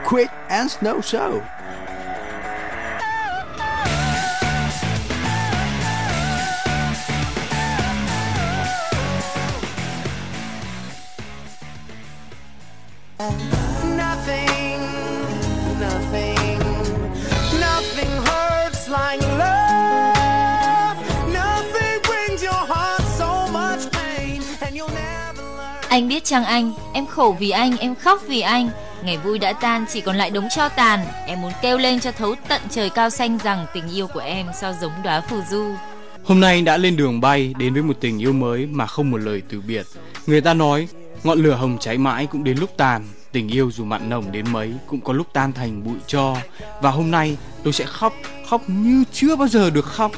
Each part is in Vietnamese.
Quick and Snow Show. Anh biết chăng anh, em khổ vì anh, em khóc vì anh. Ngày vui đã tan, chỉ còn lại đống tro tàn. Em muốn kêu lên cho thấu tận trời cao xanh rằng tình yêu của em sao giống đóa phù du. Hôm nay đã lên đường bay đến với một tình yêu mới mà không một lời từ biệt. Người ta nói ngọn lửa hồng cháy mãi cũng đến lúc tàn. Tình yêu dù mặn nồng đến mấy cũng có lúc tan thành bụi tro. Và hôm nay tôi sẽ khóc, khóc như chưa bao giờ được khóc.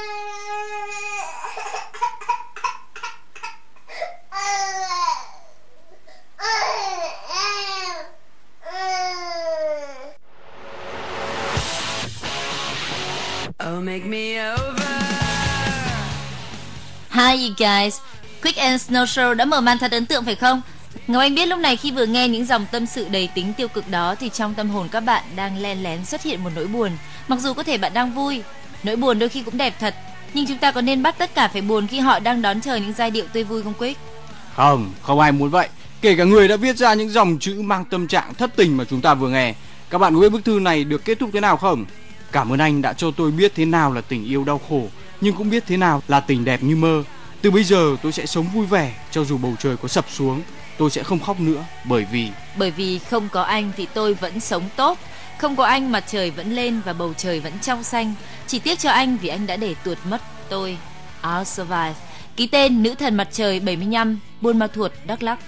Hi you guys, Quick and Snow Show đã mở màn thật ấn tượng phải không? Ngọc Anh biết lúc này khi vừa nghe những dòng tâm sự đầy tính tiêu cực đó thì trong tâm hồn các bạn đang len lén xuất hiện một nỗi buồn. Mặc dù có thể bạn đang vui, nỗi buồn đôi khi cũng đẹp thật, nhưng chúng ta có nên bắt tất cả phải buồn khi họ đang đón chờ những giai điệu tươi vui không Quick? Không ai muốn vậy. Kể cả người đã viết ra những dòng chữ mang tâm trạng thất tình mà chúng ta vừa nghe. Các bạn có biết bức thư này được kết thúc thế nào không? Cảm ơn anh đã cho tôi biết thế nào là tình yêu đau khổ, nhưng cũng biết thế nào là tình đẹp như mơ. Từ bây giờ tôi sẽ sống vui vẻ, cho dù bầu trời có sập xuống, tôi sẽ không khóc nữa, bởi vì không có anh thì tôi vẫn sống tốt. Không có anh mặt trời vẫn lên và bầu trời vẫn trong xanh. Chỉ tiếc cho anh vì anh đã để tuột mất tôi. I'll survive. Ký tên nữ thần mặt trời 75, Buôn Ma Thuột, Đắk Lắk.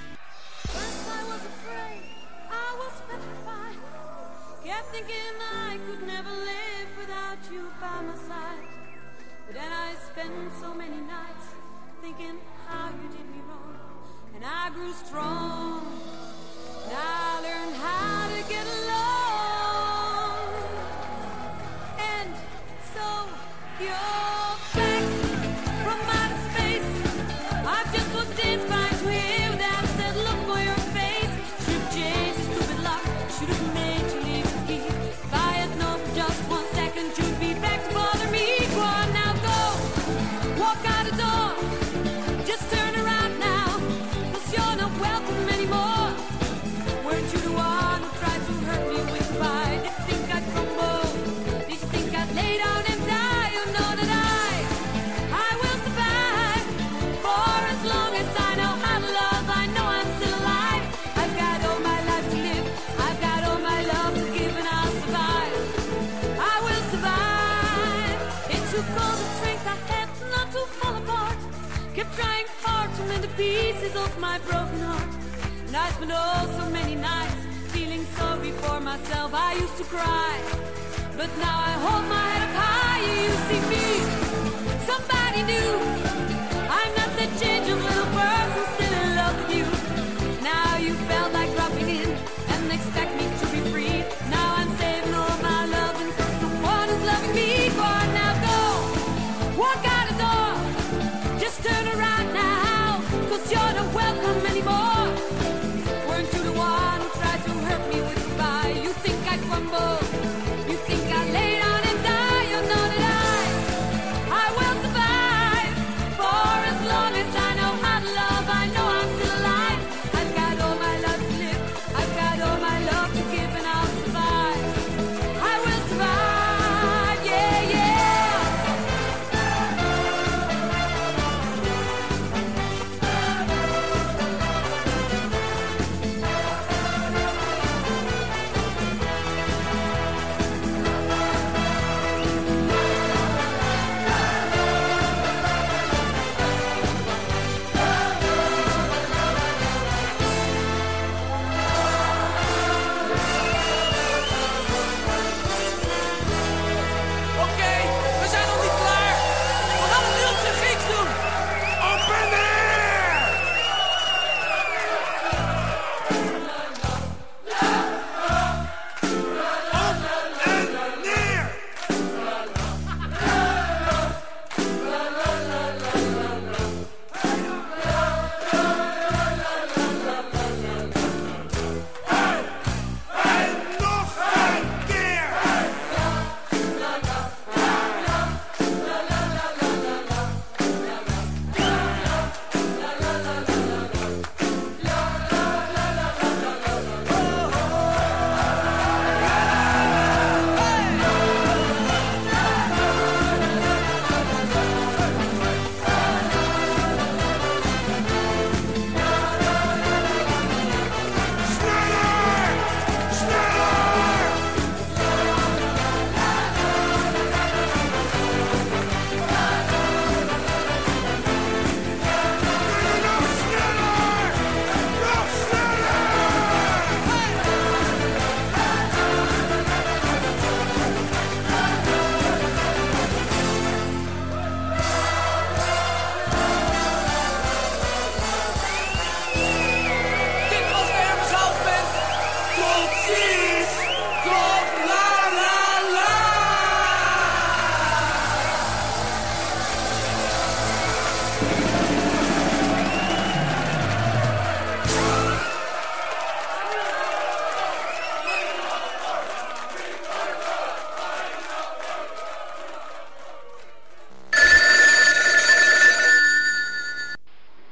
I grew strong, and I learned how to get along. And so you're back from outer space. I've just walked in by to hear that said, look for your face. Should've changed the stupid lock, should've made you leave the key. If I had known for just 1 second you'd be back to bother me. Go on now, go, walk out the door, just turn around now. You're not welcome anymore. Weren't you the one who tried to hurt me with pride? Did you think I'd crumble? Did you think I'd lay down and die? You know that I will survive. For as long as I know how to love, I know I'm still alive. I've got all my life to live, I've got all my love to give, and I'll survive. I will survive. It took all the strength I had not to fall apart. Kept trying hard to mend the pieces of my broken heart. And I spent so many nights feeling sorry for myself. I used to cry, but now I hold my head up high. You see me, somebody new. I'm not that change of little person still in love with you. Now you felt like dropping in and expect me to be free. Now I'm saving all my love and cause someone is loving me. Go on now, go, walk out the door, just turn around now, cause you're not welcome anymore. Weren't you the one who tried to hurt me with goodbye? You think I'd crumble, you think I'd lay down and die. You know that I will survive. For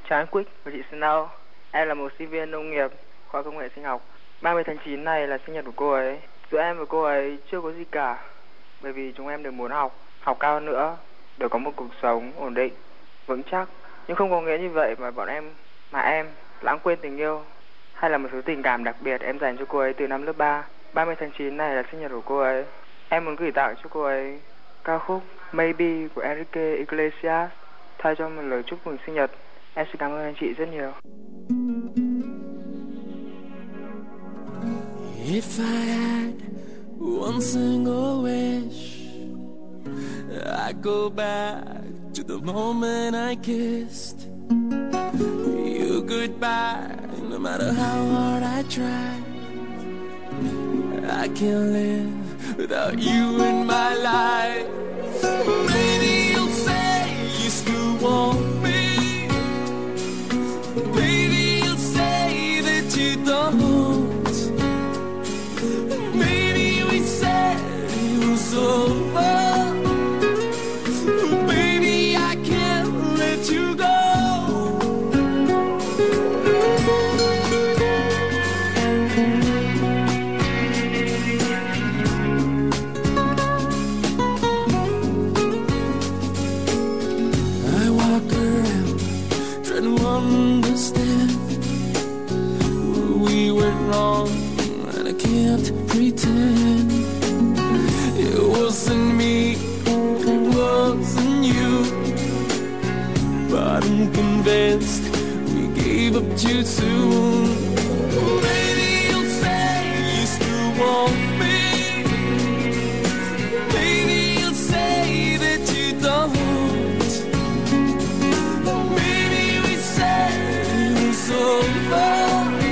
Chào anh Quick và chị Snow. Em là một sinh viên nông nghiệp khoa công nghệ sinh học. 30 tháng 9 này là sinh nhật của cô ấy. Giữa em và cô ấy chưa có gì cả, bởi vì chúng em đều muốn học cao hơn nữa, để có một cuộc sống ổn định, vững chắc. Nhưng không có nghĩa như vậy mà em lãng quên tình yêu hay là một số tình cảm đặc biệt em dành cho cô ấy từ năm lớp 3. 30 tháng 9 này là sinh nhật của cô ấy. Em muốn gửi tặng cho cô ấy ca khúc Maybe của Enrique Iglesias thay cho một lời chúc mừng sinh nhật. Em xin cảm ơn anh chị rất nhiều. If I had one single wish, I'd go back to the moment I kissed you goodbye. No matter how hard I try, I can't live without you in my life. Maybe you'll say you still want me. Maybe you'll say that you don't. Maybe we said it was over, but baby I can't let you go. I walk around trying to understand where we went wrong, and I can't pretend it wasn't me, it wasn't you, but I'm convinced we gave up too soon. Maybe you'll say you still want me. Maybe you'll say that you don't. Maybe we said it was over.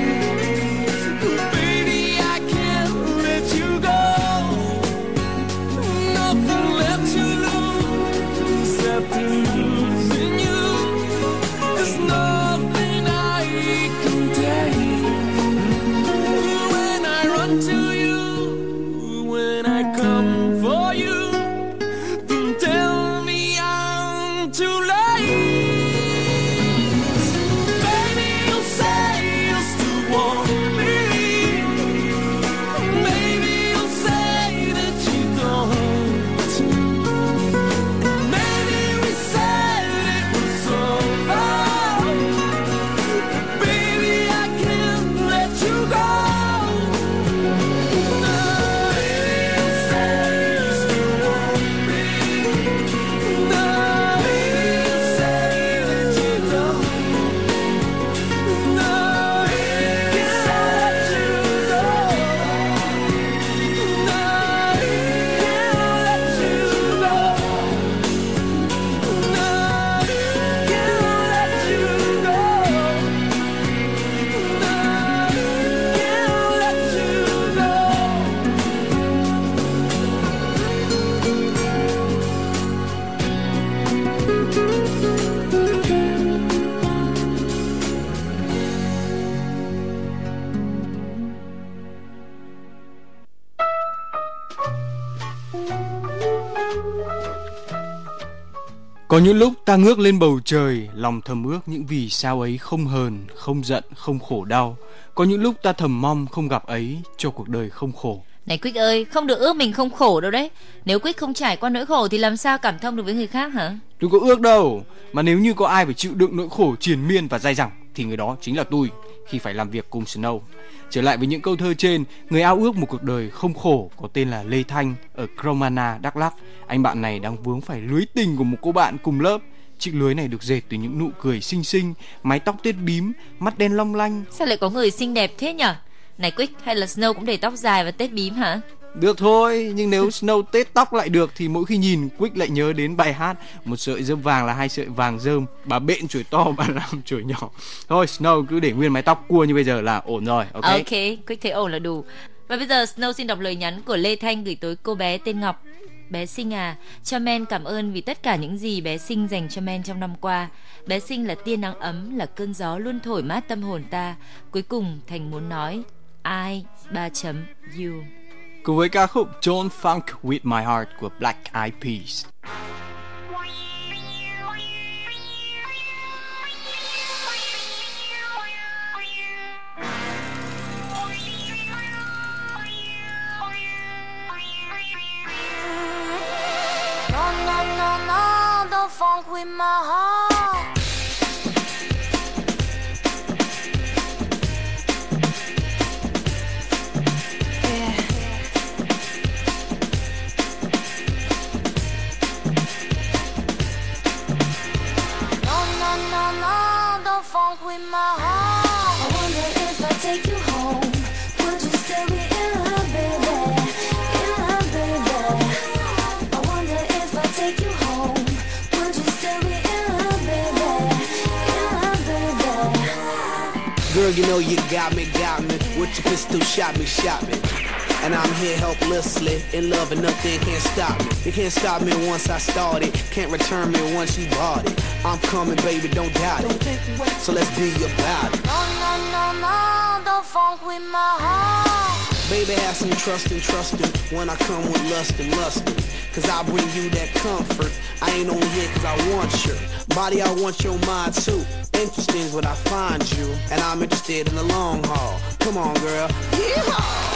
Có những lúc ta ngước lên bầu trời, lòng thầm ước những vì sao ấy không hờn, không giận, không khổ đau. Có những lúc ta thầm mong không gặp ấy, cho cuộc đời không khổ. Này Quick ơi, không được ước mình không khổ đâu đấy. Nếu Quick không trải qua nỗi khổ thì làm sao cảm thông được với người khác hả? Tôi có ước đâu. Mà nếu như có ai phải chịu đựng nỗi khổ triền miên và dai dẳng thì người đó chính là tôi khi phải làm việc cùng Snow. Trở lại với những câu thơ trên, người ao ước một cuộc đời không khổ có tên là Lê Thanh ở Cromana, Đắk Lắk. Anh bạn này đang vướng phải lưới tình của một cô bạn cùng lớp. Chiếc lưới này được dệt từ những nụ cười xinh xinh, mái tóc tết bím, mắt đen long lanh. Sao lại có người xinh đẹp thế nhở? Này Quick, hay là Snow cũng để tóc dài và tết bím hả? Được thôi, nhưng nếu Snow tết tóc lại được thì mỗi khi nhìn Quick lại nhớ đến bài hát một sợi rơm vàng là hai sợi vàng rơm, bà bện chổi to bà làm chổi nhỏ. Thôi Snow cứ để nguyên mái tóc cua như bây giờ là ổn rồi. Ok, Quick thấy ổn là đủ. Và bây giờ Snow xin đọc lời nhắn của Lê Thanh gửi tới cô bé tên Ngọc. Bé Sinh à, cho Men cảm ơn vì tất cả những gì bé Sinh dành cho Men trong năm qua. Bé Sinh là tia nắng ấm, là cơn gió luôn thổi mát tâm hồn ta. Cuối cùng Thành muốn nói I 3.U. Cùng với ca khúc Don't Funk With My Heart của Black Eyed Peas. with my heart. No, don't funk with my heart. I wonder if I take you home, would you still be in love, baby? In love, baby. I wonder if I take you home, would you still be in love, baby? In love, baby. Girl, you know you got me. With your pistol, shot me. And I'm here helplessly, in love and nothing can't stop me. You can't stop me once I started, can't return me once you bought it. I'm coming, baby, don't doubt it. So let's be about it. No, don't funk with my heart. Baby, have some trust and when I come with lust and lustin'. Cause I bring you that comfort. I ain't only here cause I want your body, I want your mind too. Interesting is what I find you, and I'm interested in the long haul. Come on, girl. Yeehaw!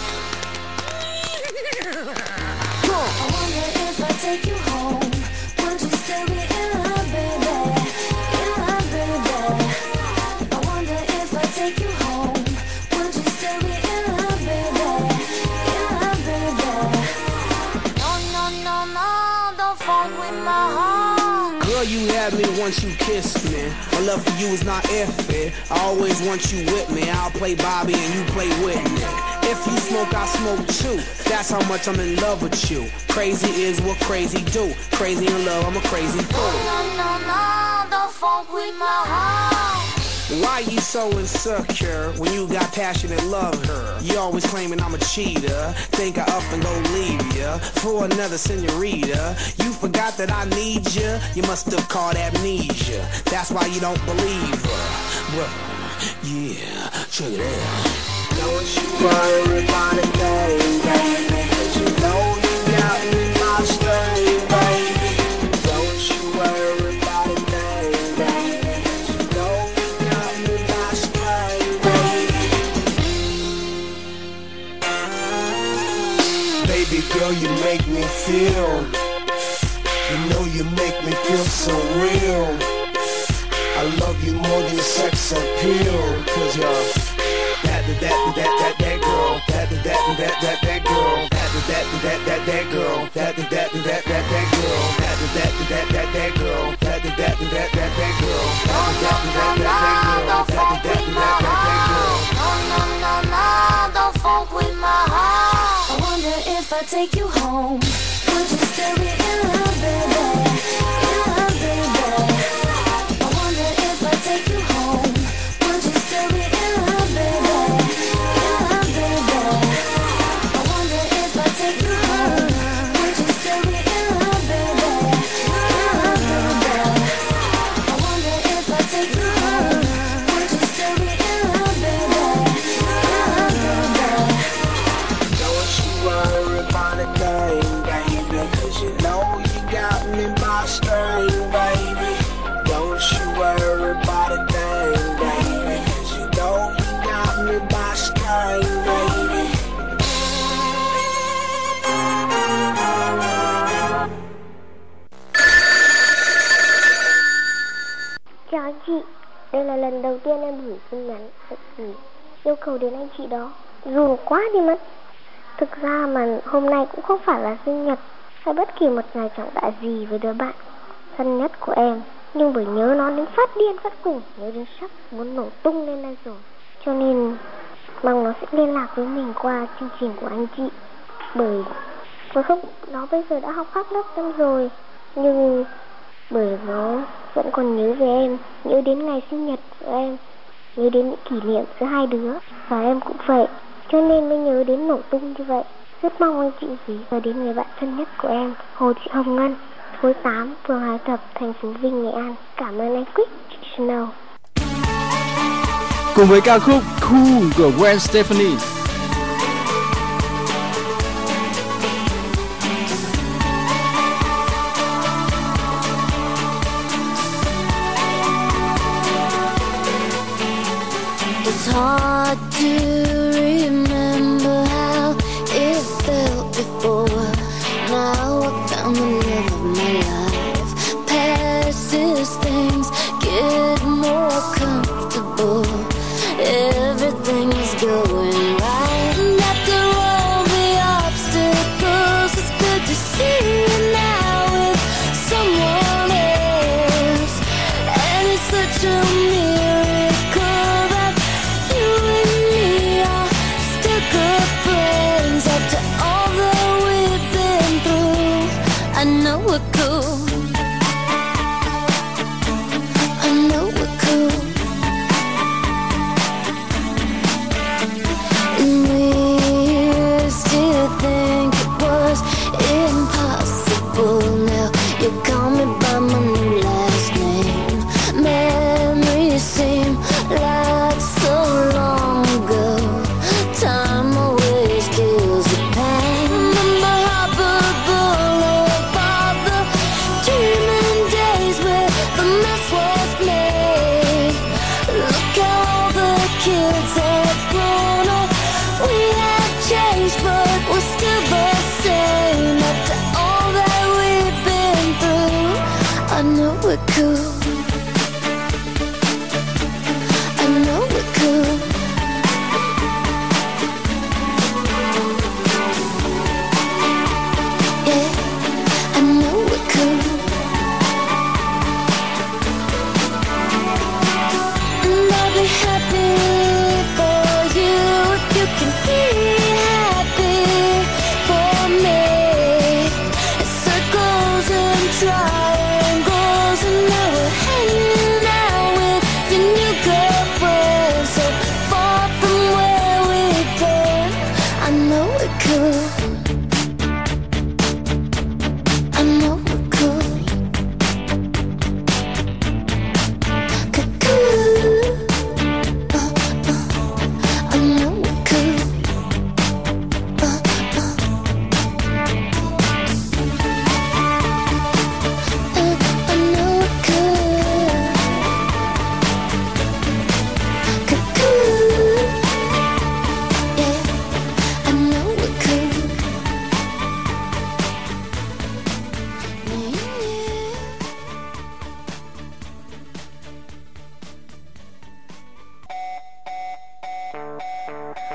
I wonder if I take you home, would you still be in love, baby? In love, baby. I wonder if I take you home, would you still be in love, baby? In love, baby. No, don't funk with my heart. Girl, you had me once you kissed me. My love for you is not iffy. I always want you with me. I'll play Bobby and you play Whitney. If you smoke, I smoke too. That's how much I'm in love with you. Crazy is what crazy do. Crazy in love, I'm a crazy fool. No, don't funk with my heart. Why you so insecure when you got passion and love her? You always claiming I'm a cheater. Think I up and go leave ya for another senorita. You forgot that I need ya. You must have caught amnesia. That's why you don't believe her. Well, yeah, check it out. Don't you worry about a thing, baby. 'Cause you know you got me my string, baby. Don't you worry about a thing, baby. 'Cause you know you got me my string, baby. Baby girl, you make me feel. You know you make me feel so real. I love you more than sex appeal. 'Cause you're that girl, that girl, that girl, that girl, that girl, that girl, that No, don't funk with my heart. I wonder if I take you home, would you still be in love, baby? In love, baby. I wonder if I take you home, would you still be in love, baby? In love, baby. I wonder if I take you home, would you still be in love, baby? In love, baby. I wonder if I take you home, would you still be in love, baby? In love, baby. Don't you worry about a thing, baby. 'Cause you know you got me by string, baby. Don't you worry about a thing, baby. 'Cause you know you got me by string, baby. Chào anh chị, đây là lần đầu tiên em gửi tin nhắn gửi yêu cầu đến anh chị đó. Rùn quá đi mất. Thực ra mà hôm nay cũng không phải là sinh nhật hay bất kỳ một ngày trọng đại gì với đứa bạn thân nhất của em, nhưng bởi nhớ nó đến phát điên phát cuồng, nhớ đến sắp muốn nổ tung lên đây rồi, cho nên mong nó sẽ liên lạc với mình qua chương trình của anh chị. Bởi không, nó bây giờ đã học khác lớp năm rồi, nhưng bởi nó vẫn còn nhớ về em, nhớ đến ngày sinh nhật của em, nhớ đến những kỷ niệm giữa hai đứa, và em cũng vậy, cho nên mới nhớ đến nổ tung như vậy. Rất mong anh chị gửi và đến người bạn thân nhất của em, Hồ Thị Hồng Ngân, khối 8, phường Hải Thập, thành phố Vinh, Nghệ An. Cảm ơn anh Quick Snow. Cùng với ca khúc Cool của Gwen Stefani. It's hard to remember how it felt before. Now I found the love of my life. Past is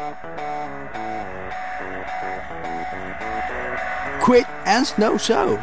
Quick and Snow Show.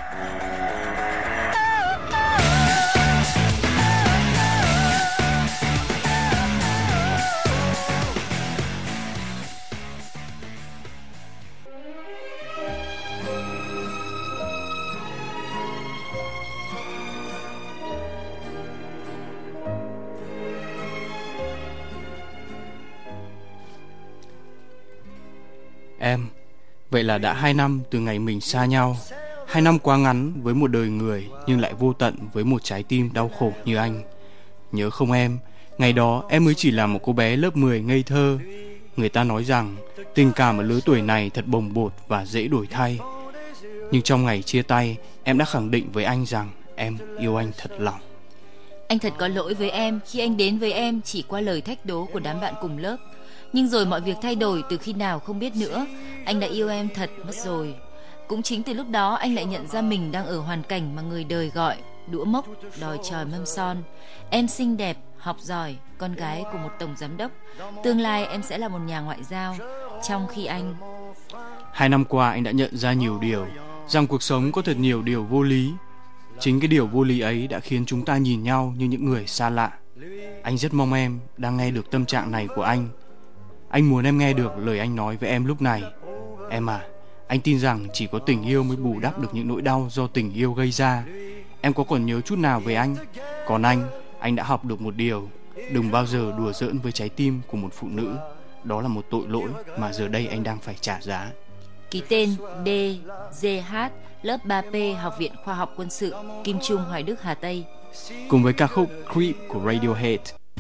Em, vậy là đã 2 năm từ ngày mình xa nhau. 2 năm quá ngắn với một đời người, nhưng lại vô tận với một trái tim đau khổ như anh. Nhớ không em, ngày đó em mới chỉ là một cô bé lớp 10 ngây thơ. Người ta nói rằng tình cảm ở lứa tuổi này thật bồng bột và dễ đổi thay. Nhưng trong ngày chia tay, em đã khẳng định với anh rằng em yêu anh thật lòng. Anh thật có lỗi với em khi anh đến với em chỉ qua lời thách đố của đám bạn cùng lớp. Nhưng rồi mọi việc thay đổi từ khi nào không biết nữa. Anh đã yêu em thật mất rồi. Cũng chính từ lúc đó anh lại nhận ra mình đang ở hoàn cảnh mà người đời gọi đũa mốc, đòi chòi mâm son. Em xinh đẹp, học giỏi, con gái của một tổng giám đốc. Tương lai em sẽ là một nhà ngoại giao. Trong khi anh... 2 năm qua anh đã nhận ra nhiều điều, rằng cuộc sống có thật nhiều điều vô lý. Chính cái điều vô lý ấy đã khiến chúng ta nhìn nhau như những người xa lạ. Anh rất mong em đang nghe được tâm trạng này của anh. Anh muốn em nghe được lời anh nói với em lúc này. Em à, anh tin rằng chỉ có tình yêu mới bù đắp được những nỗi đau do tình yêu gây ra. Em có còn nhớ chút nào về anh? Còn anh đã học được một điều: đừng bao giờ đùa giỡn với trái tim của một phụ nữ. Đó là một tội lỗi mà giờ đây anh đang phải trả giá. Ký tên DGH, lớp 3P, Học viện Khoa học Quân sự, Kim Trung, Hoài Đức, Hà Tây. Cùng với ca khúc Creep của Radiohead.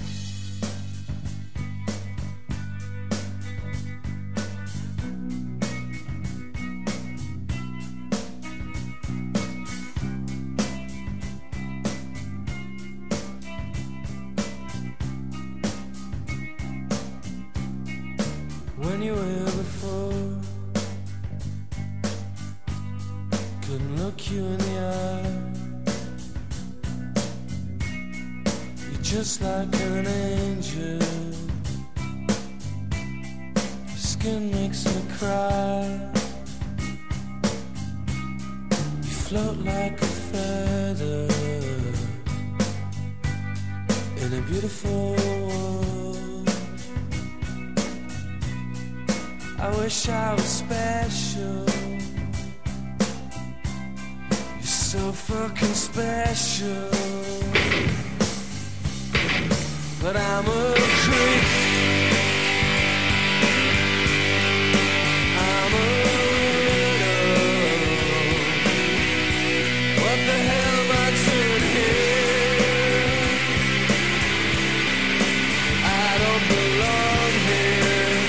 When you were before, couldn't look you in the eye. You're just like an angel. Your skin makes me cry. You float like a feather in a beautiful world. I wish I was special. You're so fucking special. But I'm a creep. I'm a widow. What the hell am I doing here? I don't belong here.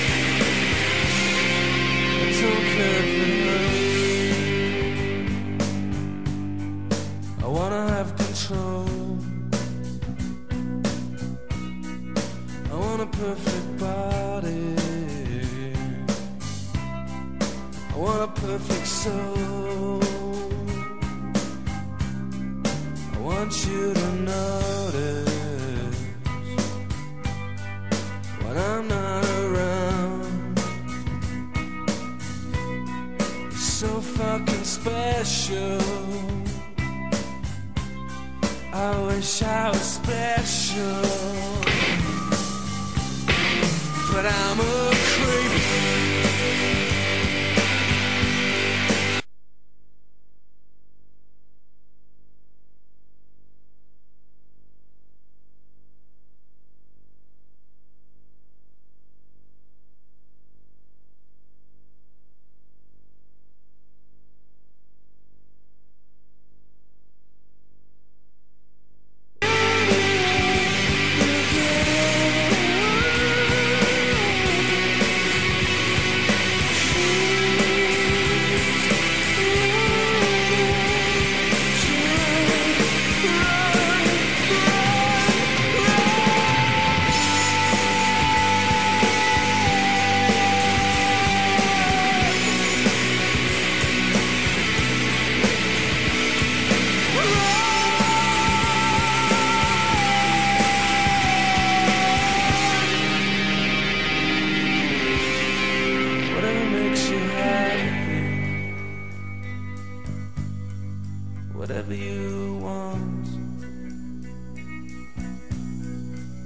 I don't care for her. I wanna have control. I want a perfect body. I want a perfect soul. I want you to notice when I'm not around. You're so fucking special. I wish I was special. But I'm a creep.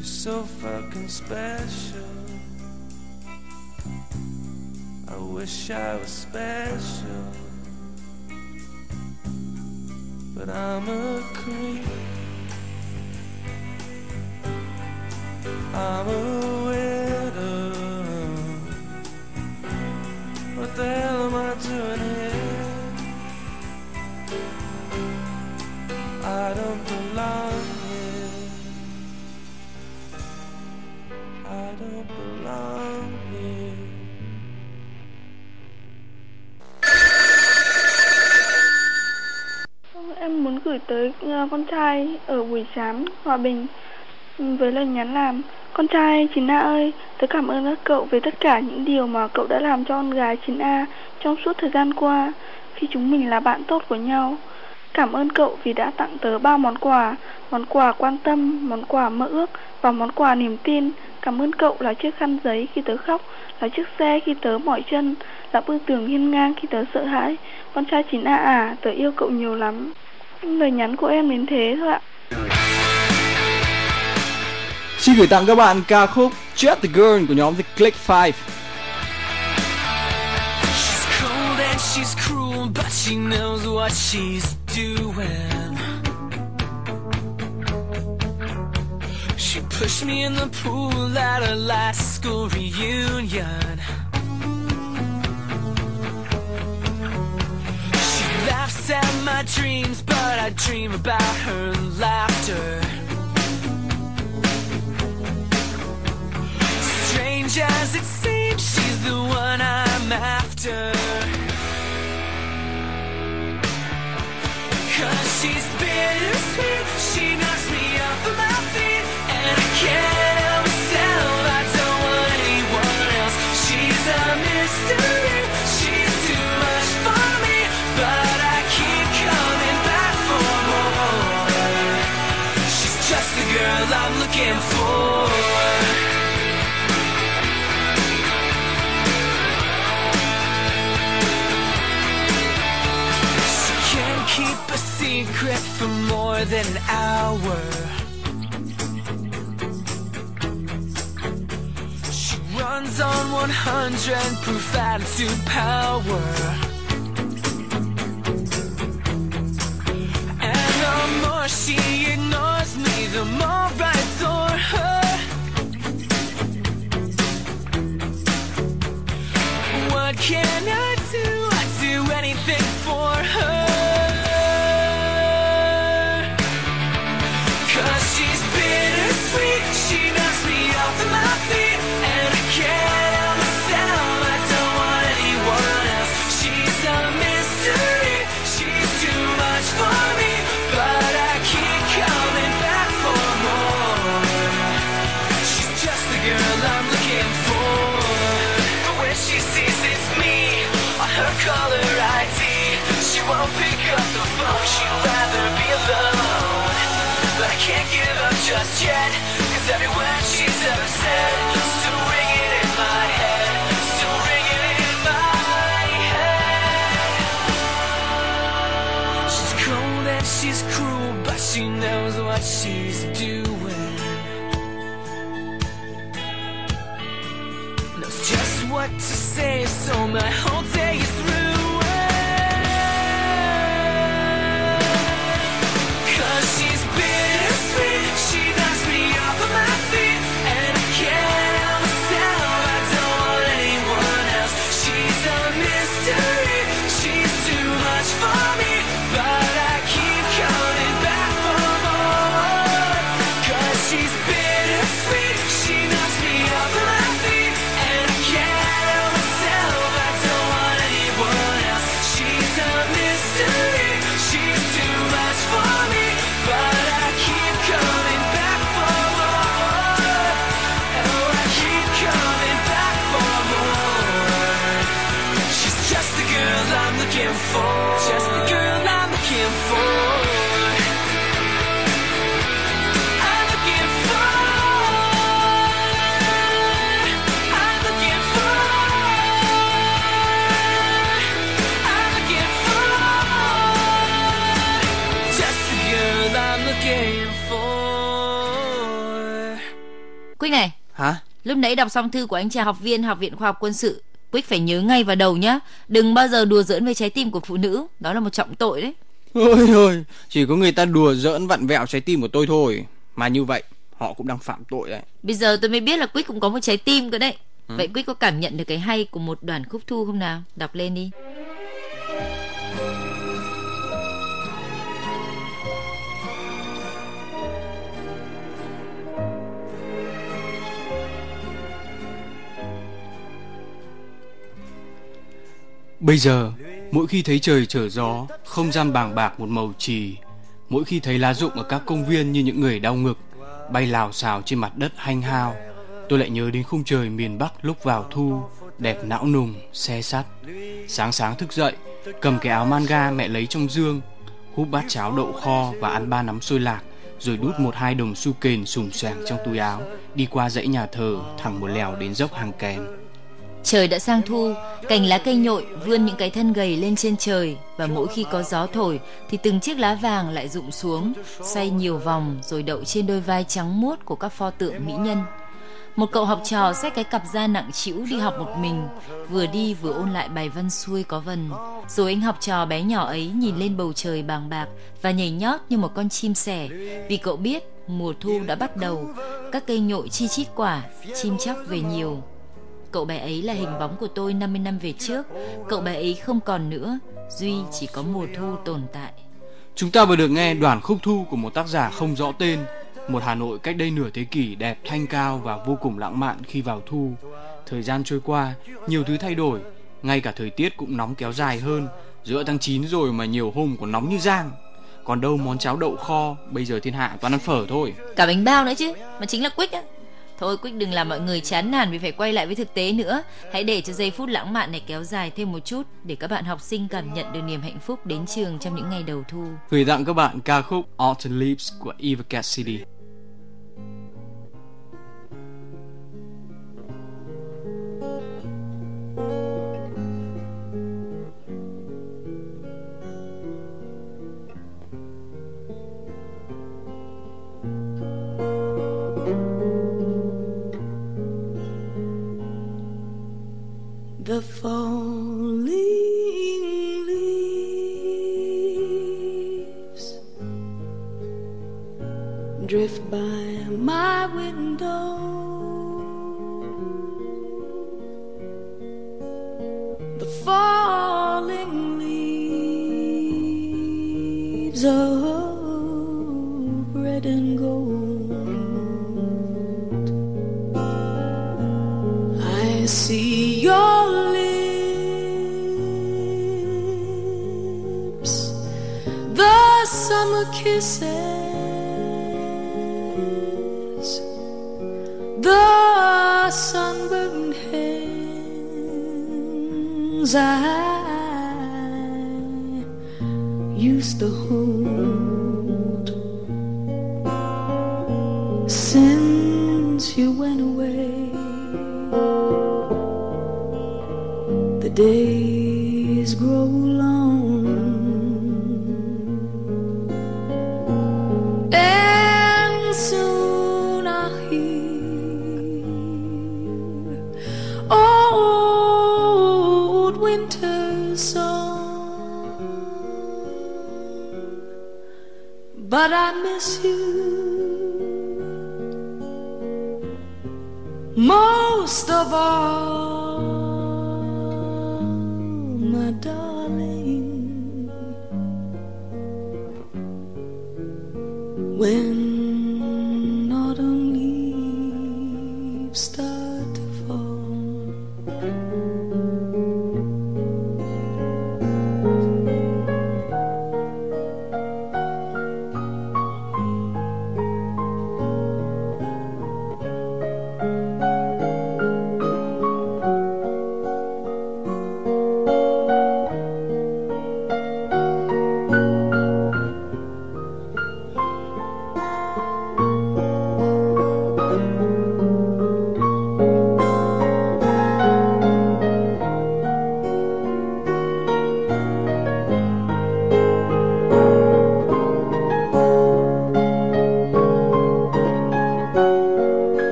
You're so fucking special. I wish I was special, but I'm a creep. I'm a widow. What the hell am I doing here? I don't belong here. I don't belong here. Em muốn gửi tới con trai ở buổi sáng Hòa Bình với lời nhắn là: con trai 9A ơi, tớ cảm ơn các cậu về tất cả những điều mà cậu đã làm cho con gái 9A trong suốt thời gian qua khi chúng mình là bạn tốt của nhau. Cảm ơn cậu vì đã tặng tớ 3 món quà quan tâm, món quà mơ ước và món quà niềm tin. Cảm ơn cậu là chiếc khăn giấy khi tớ khóc, là chiếc xe khi tớ mỏi chân, là bức tường hiên ngang khi tớ sợ hãi. Con trai 9A à, tớ yêu cậu nhiều lắm. Lời nhắn của em đến thế thôi ạ. Xin gửi tặng các bạn ca khúc Just the Girl của nhóm The Click 5. She's cold and she's cruel, but she knows what she's doing. She pushed me in the pool at her last school reunion. She laughs at my dreams, but I dream about her laughter. Strange as it seems, she's the one I'm after. 'Cause she's bittersweet, she knocks me off of my feet, and I can't help myself, I don't want anyone else. She's a mystery, she's too much for me, but I keep coming back for more. She's just the girl I'm looking for. Keep a secret for more than an hour. She runs on 100 proof attitude power. And the more she ignores me, the more I adore her. What can I do? I'd do anything for her. She's bittersweet, she knocks me off of my feet, and I can't help myself, I don't want anyone else. She's a mystery, she's too much for me, but I keep coming back for more. She's just the girl I'm looking for. But when she sees it's me on her caller ID, she won't pick up the phone, she'd rather be alone. But I can't give up just yet, 'cause every word she's ever said still ringing in my head, still ringing in my head. She's cold and she's cruel, but she knows what she's doing. Knows just what to say, so my whole day is ruined. 'Cause she's bittersweet, she knocks me off of my feet, and I can't help myself, I don't want anyone else. She's a mystery, she's too much for me, but I keep coming back for more. 'Cause she's bittersweet, she knocks me off of my feet, and I can't help myself, I don't want Quick này, Hả? lúc nãy đọc xong thư của anh chàng học viên Học viện Khoa học Quân sự, Quick phải nhớ ngay vào đầu nhá. Đừng bao giờ đùa giỡn với trái tim của phụ nữ, đó là một trọng tội đấy. Ôi ôi, chỉ có người ta đùa giỡn vặn vẹo trái tim của tôi thôi. Mà như vậy, họ cũng đang phạm tội đấy. Bây giờ tôi mới biết là Quick cũng có một trái tim cơ đấy. Vậy Quick có cảm nhận được cái hay của một đoạn khúc thu không nào? Đọc lên đi. Bây giờ, mỗi khi thấy trời trở gió, không gian bàng bạc một màu trì, mỗi khi thấy lá rụng ở các công viên như những người đau ngực bay lào xào trên mặt đất hanh hao, tôi lại nhớ đến khung trời miền Bắc lúc vào thu, đẹp não nùng, se sắt. Sáng sáng thức dậy, cầm cái áo manga mẹ lấy trong giường, húp bát cháo đậu kho và ăn 3 nắm xôi lạc, rồi đút 1-2 đồng xu kền xùm xoàng trong túi áo, đi qua dãy nhà thờ thẳng một lèo đến dốc hàng kèn. Trời đã sang thu, cành lá cây nhội vươn những cái thân gầy lên trên trời, và mỗi khi có gió thổi thì từng chiếc lá vàng lại rụng xuống, xoay nhiều vòng rồi đậu trên đôi vai trắng muốt của các pho tượng mỹ nhân. Một cậu học trò xách cái cặp da nặng trĩu đi học một mình, vừa đi vừa ôn lại bài văn xuôi có vần. Rồi anh học trò bé nhỏ ấy nhìn lên bầu trời bàng bạc và nhảy nhót như một con chim sẻ, vì cậu biết mùa thu đã bắt đầu, các cây nhội chi chít quả, chim chóc về nhiều. Cậu bé ấy là hình bóng của tôi 50 năm về trước. Cậu bé ấy không còn nữa, duy chỉ có mùa thu tồn tại. Chúng ta vừa được nghe đoạn khúc thu của một tác giả không rõ tên. Một Hà Nội cách đây nửa thế kỷ đẹp, thanh cao và vô cùng lãng mạn khi vào thu. Thời gian trôi qua, nhiều thứ thay đổi, ngay cả thời tiết cũng nóng kéo dài hơn. Giữa tháng 9 rồi mà nhiều hôm còn nóng như giang. Còn đâu món cháo đậu kho, bây giờ thiên hạ toàn ăn phở thôi. Cả bánh bao nữa chứ, mà chính là Quick á. Thôi Quick đừng làm mọi người chán nản vì phải quay lại với thực tế nữa. Hãy để cho giây phút lãng mạn này kéo dài thêm một chút, để các bạn học sinh cảm nhận được niềm hạnh phúc đến trường trong những ngày đầu thu. Gửi tặng các bạn ca khúc Autumn Leaves của Eva Cassidy. The falling leaves drift by my window. The falling leaves of red and gold. I see your lips, the summer kisses, the sunburned hands I used to hold. Since you went away, the days grow long, and soon I'll hear old winter's song. But I miss you most of all, my darling. When autumn leaves start to fall,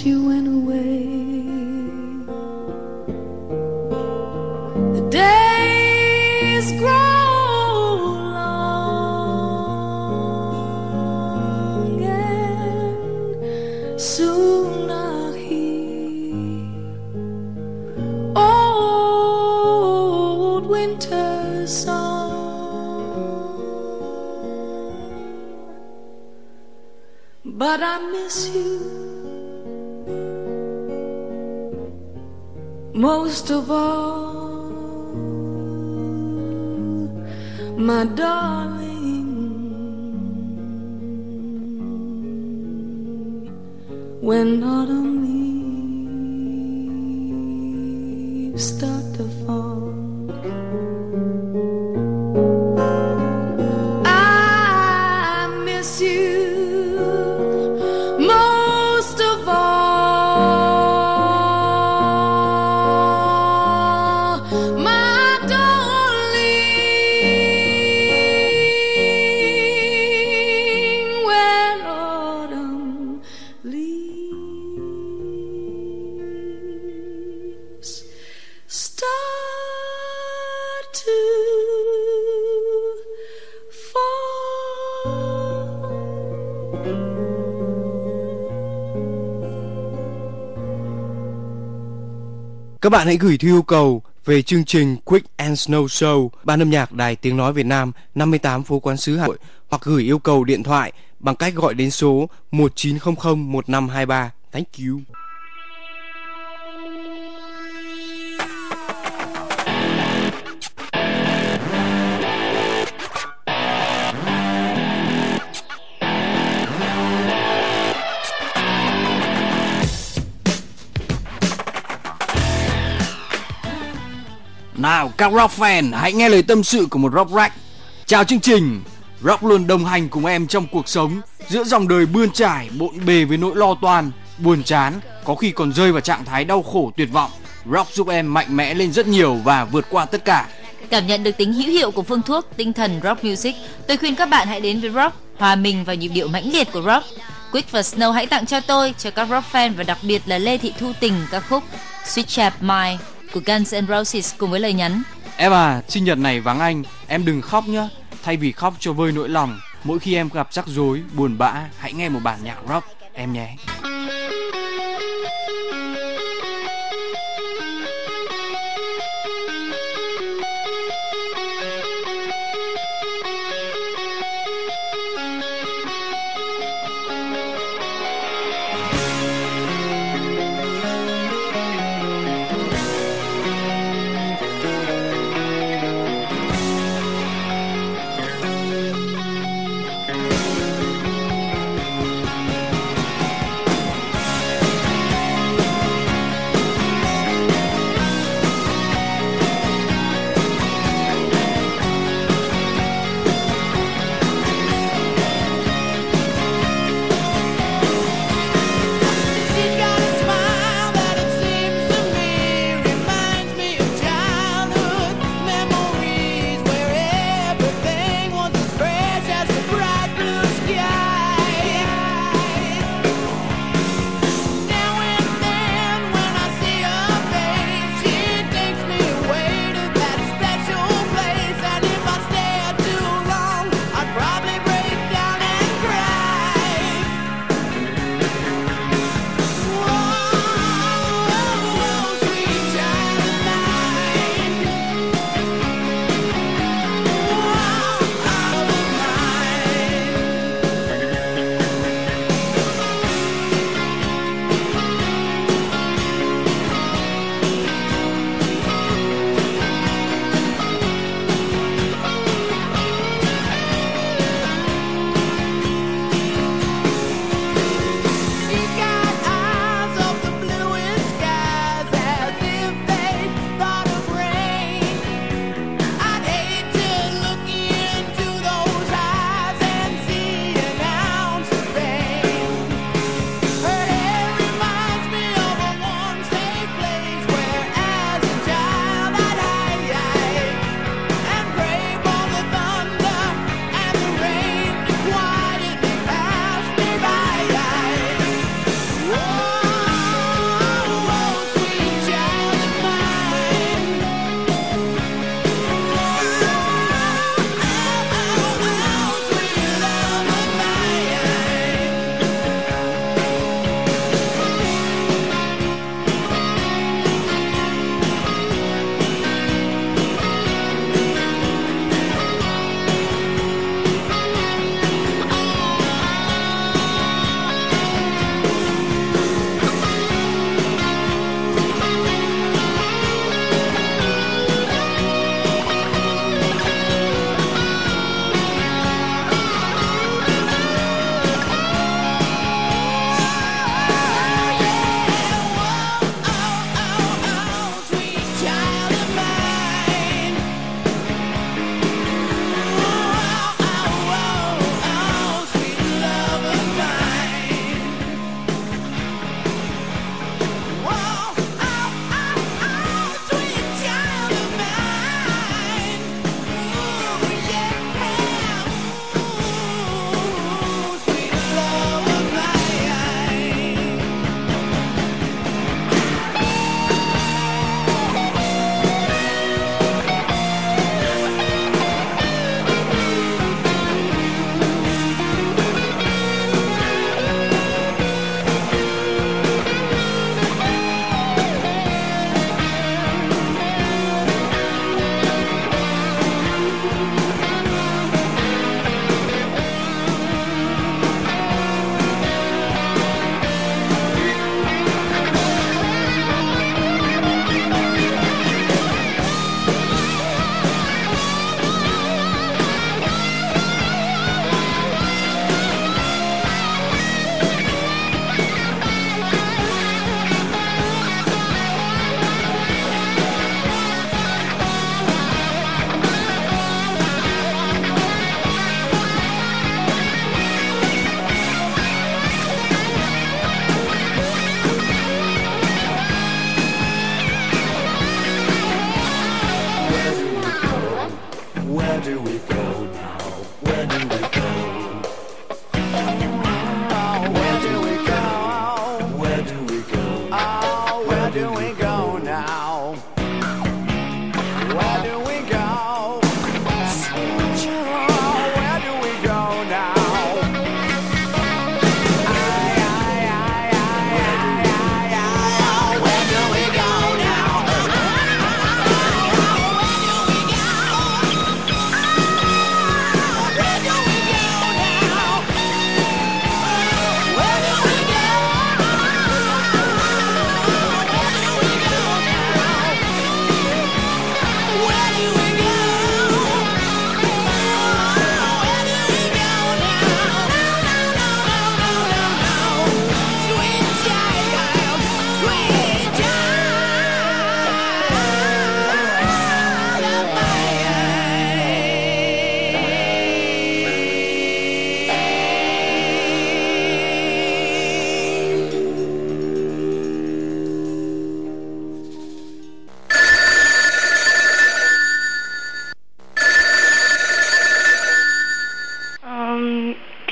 since you went away. The days grow long and soon I'll hear old winter song. But I miss you most of all, my darling. When autumn leaves start to fall, I miss you most of all, my darling. When autumn leaves start to Các bạn hãy gửi thư yêu cầu về chương trình Quick and Snow Show, Ban âm nhạc Đài Tiếng Nói Việt Nam, 58 phố Quán Sứ Hà Nội, hoặc gửi yêu cầu điện thoại bằng cách gọi đến số 1900 1523. Thank you. Nào các rock fan, hãy nghe lời tâm sự của một rock rack. Chào chương trình. Rock luôn đồng hành cùng em trong cuộc sống, giữa dòng đời bươn trải, bộn bề với nỗi lo toan, buồn chán, có khi còn rơi vào trạng thái đau khổ tuyệt vọng. Rock giúp em mạnh mẽ lên rất nhiều và vượt qua tất cả. Cảm nhận được tính hữu hiệu của phương thuốc tinh thần rock music, tôi khuyên các bạn hãy đến với rock, hòa mình vào nhịp điệu mãnh liệt của rock. Quick và Snow hãy tặng cho tôi, cho các rock fan và đặc biệt là Lê Thị Thu Tình ca khúc Sweet Child Mine của Guns N' Roses cùng với lời nhắn: Em à, sinh nhật này vắng anh, em đừng khóc nhá. Thay vì khóc cho vơi nỗi lòng, mỗi khi em gặp rắc rối, buồn bã, hãy nghe một bản nhạc rock em nhé.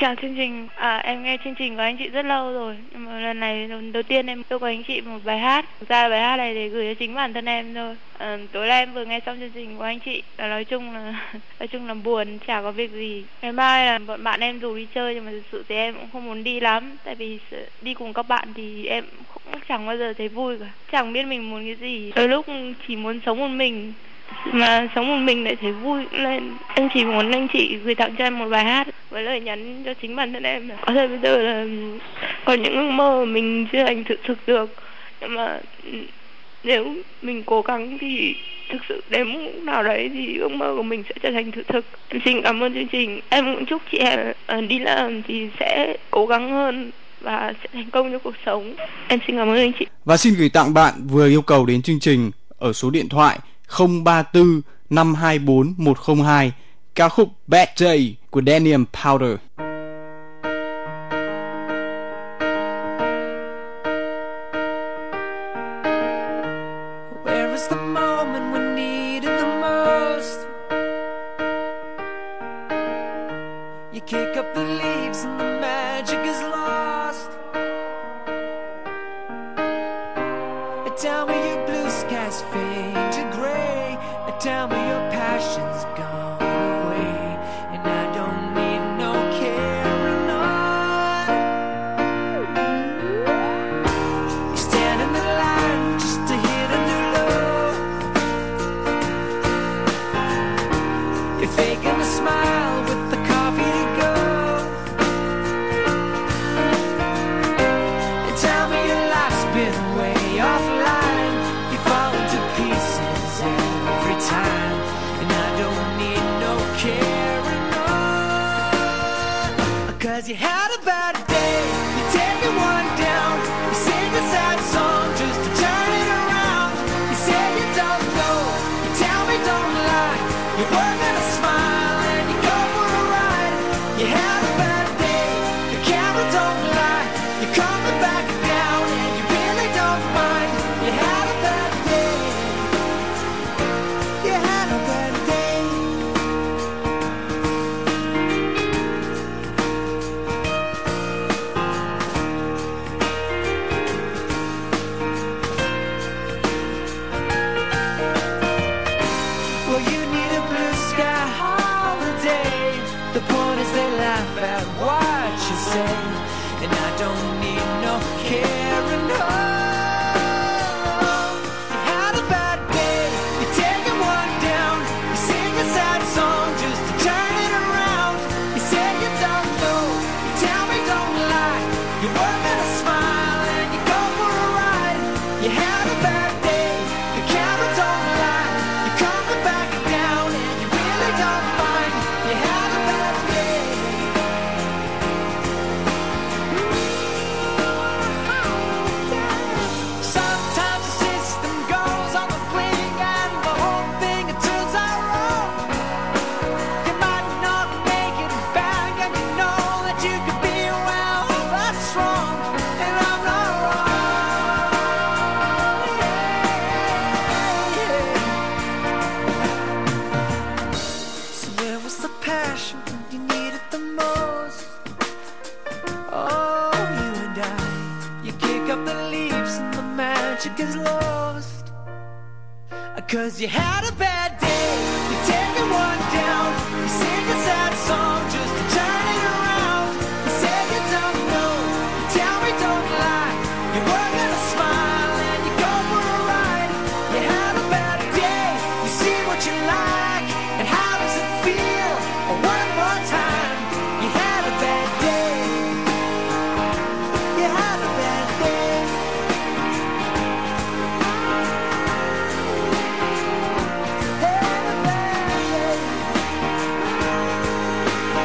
chào chương trình. Em nghe chương trình của anh chị rất lâu rồi, nhưng mà lần này lần đầu tiên em yêu cầu anh chị một bài hát. Thực ra bài hát này để gửi cho chính bản thân em thôi. Tối nay em vừa nghe xong chương trình của anh chị, và nói chung là buồn, chả có việc gì. Ngày mai là bọn bạn em rủ đi chơi, nhưng mà thực sự thì em cũng không muốn đi lắm, tại vì đi cùng các bạn thì em cũng chẳng bao giờ thấy vui cả, chẳng biết mình muốn cái gì. Đôi lúc chỉ muốn sống một mình, mà sống một mình lại thấy vui lên. Em chỉ muốn anh chị gửi tặng cho em một bài hát với lời nhắn cho chính bản thân em. Có thể bây giờ là có những ước mơ mình chưa thành thực được, nhưng mà nếu mình cố gắng thì thực sự đến lúc nào đấy thì ước mơ của mình sẽ trở thành thực. Em xin cảm ơn chương trình. Em cũng chúc chị em đi làm thì sẽ cố gắng hơn và sẽ thành công trong cuộc sống. Em xin cảm ơn anh chị. Và xin gửi tặng bạn vừa yêu cầu đến chương trình ở số điện thoại 034 524 102 ca khúc Bad Day của Daniel Powder. Where is the moment we need it the most? You kick up the leaves and the magic is lost. Tell me your blue skies fade to gray. Tell me your passion's gone away, and I don't need no carrying on. You stand in the line just to hit a new low. You're faking a smile with the coffee to go. And tell me your life's been way offline. You fall into pieces every time, and I don't need no carrying on. 'Cause you had a bad day, you take it one down. You sing a sad song just to turn it around. You say you don't know, you tell me don't lie. You're working a smile and you go for a ride. You had a bad day, the camera don't lie. You're coming back down and you really don't mind. You had a bad day. You had a bad day. Well, you need a blue sky holiday. The point is they laugh at what you say, and I don't need no carrying on. You had a bad day, you take it one down. You sing a sad song just to turn it around. You say you don't know, you tell me don't lie. You're working a smile and you go for a ride. You had a bad day, the camera don't lie. You're coming back down and you really don't mind. You had a bad day. Sometimes the system goes on the blink and the whole thing it turns out wrong. You might not make it back, and you know that you could be well, that's wrong, and I'm not wrong. So where was the passion when you needed the most? Oh, you and I, you kick up the leaves and the magic is lost. 'Cause you had a bad day, you take it one down. You sing a sad song just to turn it around. You say you don't know, you tell me don't lie. You're working a smile and you go for a ride. You had a bad day, you see what you like, and how does it feel? One more time, you had a bad day. You had a bad day. Had a bad day.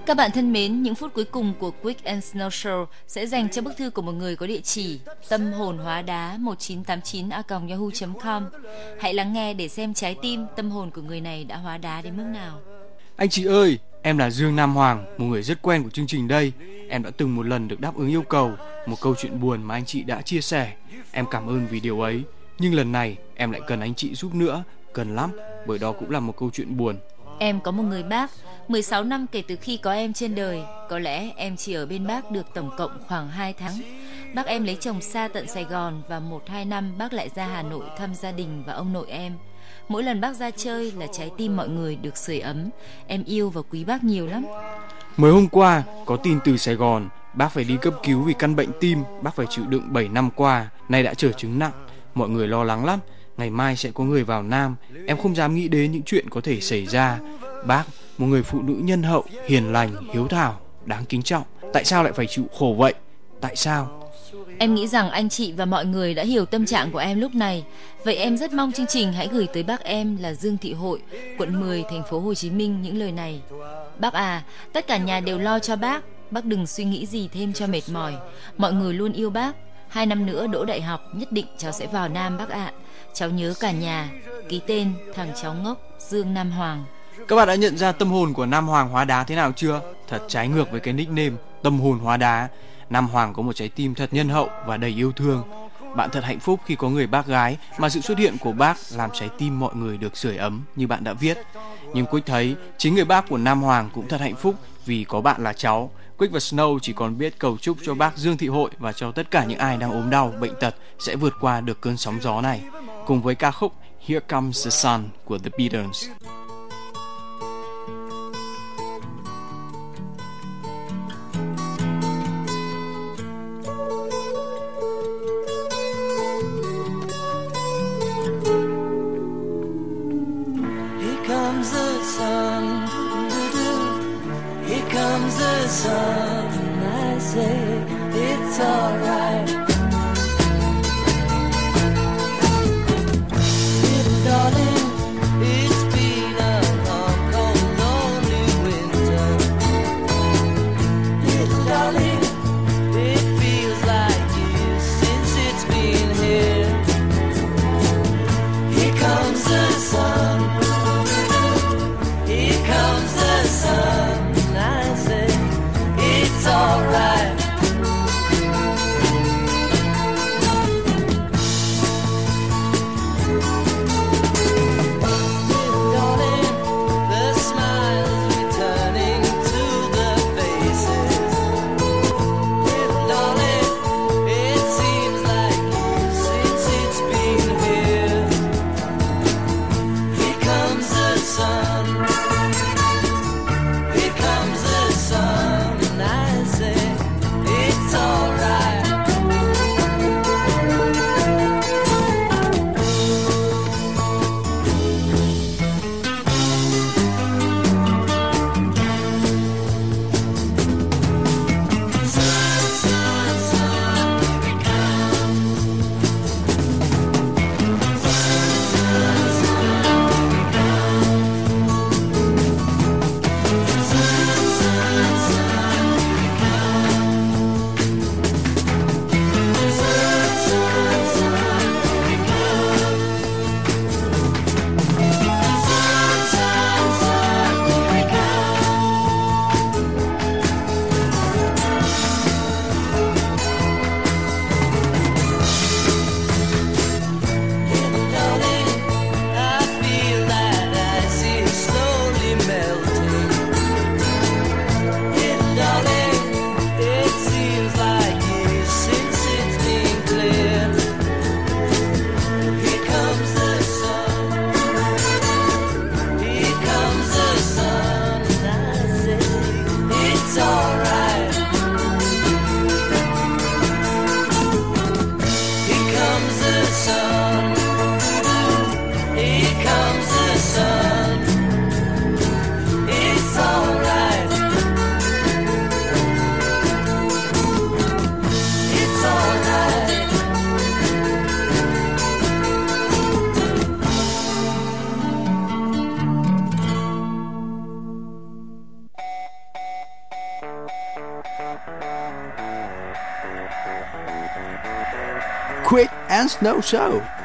Các bạn thân mến, những phút cuối cùng của Quick and Snow Show sẽ dành cho bức thư của một người có địa chỉ tâm hồn hóa đá 1989@yahoo.com. Hãy lắng nghe để xem trái tim, tâm hồn của người này đã hóa đá đến mức nào. Anh chị ơi, em là Dương Nam Hoàng, một người rất quen của chương trình đây. Em đã từng một lần được đáp ứng yêu cầu, một câu chuyện buồn mà anh chị đã chia sẻ. Em cảm ơn vì điều ấy, nhưng lần này em lại cần anh chị giúp nữa, cần lắm, bởi đó cũng là một câu chuyện buồn. Em có một người bác, 16 năm kể từ khi có em trên đời. Có lẽ em chỉ ở bên bác được tổng cộng khoảng 2 tháng. Bác em lấy chồng xa tận Sài Gòn và 1-2 năm bác lại ra Hà Nội thăm gia đình và ông nội em. Mỗi lần bác ra chơi là trái tim mọi người được sưởi ấm. Em yêu và quý bác nhiều lắm. Mới hôm qua có tin từ Sài Gòn, bác phải đi cấp cứu vì căn bệnh tim bác phải chịu đựng 7 năm qua, nay đã trở chứng nặng. Mọi người lo lắng lắm. Ngày mai sẽ có người vào Nam. Em không dám nghĩ đến những chuyện có thể xảy ra. Bác, một người phụ nữ nhân hậu, hiền lành, hiếu thảo, đáng kính trọng, tại sao lại phải chịu khổ vậy? Tại sao? Em nghĩ rằng anh chị và mọi người đã hiểu tâm trạng của em lúc này. Vậy em rất mong chương trình hãy gửi tới bác em là Dương Thị Hội, quận 10, thành phố Hồ Chí Minh những lời này. Bác à, tất cả nhà đều lo cho bác. Bác đừng suy nghĩ gì thêm cho mệt mỏi. Mọi người luôn yêu bác. 2 năm nữa đỗ đại học, nhất định cháu sẽ vào Nam bác ạ. Cháu nhớ cả nhà. Ký tên thằng cháu ngốc Dương Nam Hoàng. Các bạn đã nhận ra tâm hồn của Nam Hoàng hóa đá thế nào chưa? Thật trái ngược với cái nickname tâm hồn hóa đá. Nam Hoàng có một trái tim thật nhân hậu và đầy yêu thương. Bạn thật hạnh phúc khi có người bác gái mà sự xuất hiện của bác làm trái tim mọi người được sưởi ấm như bạn đã viết. Nhưng Quick thấy chính người bác của Nam Hoàng cũng thật hạnh phúc vì có bạn là cháu. Quick và Snow chỉ còn biết cầu chúc cho bác Dương Thị Hội và cho tất cả những ai đang ốm đau, bệnh tật sẽ vượt qua được cơn sóng gió này. Cùng với ca khúc Here Comes the Sun của The Beatles. Comes the sun, here comes the sun. I say it's alright. Little darling, it's been a long, cold, lonely winter. Little darling, it feels like years since it's been here. Here comes the sun. Here comes the sun, I say, it's Quick and Snow Show.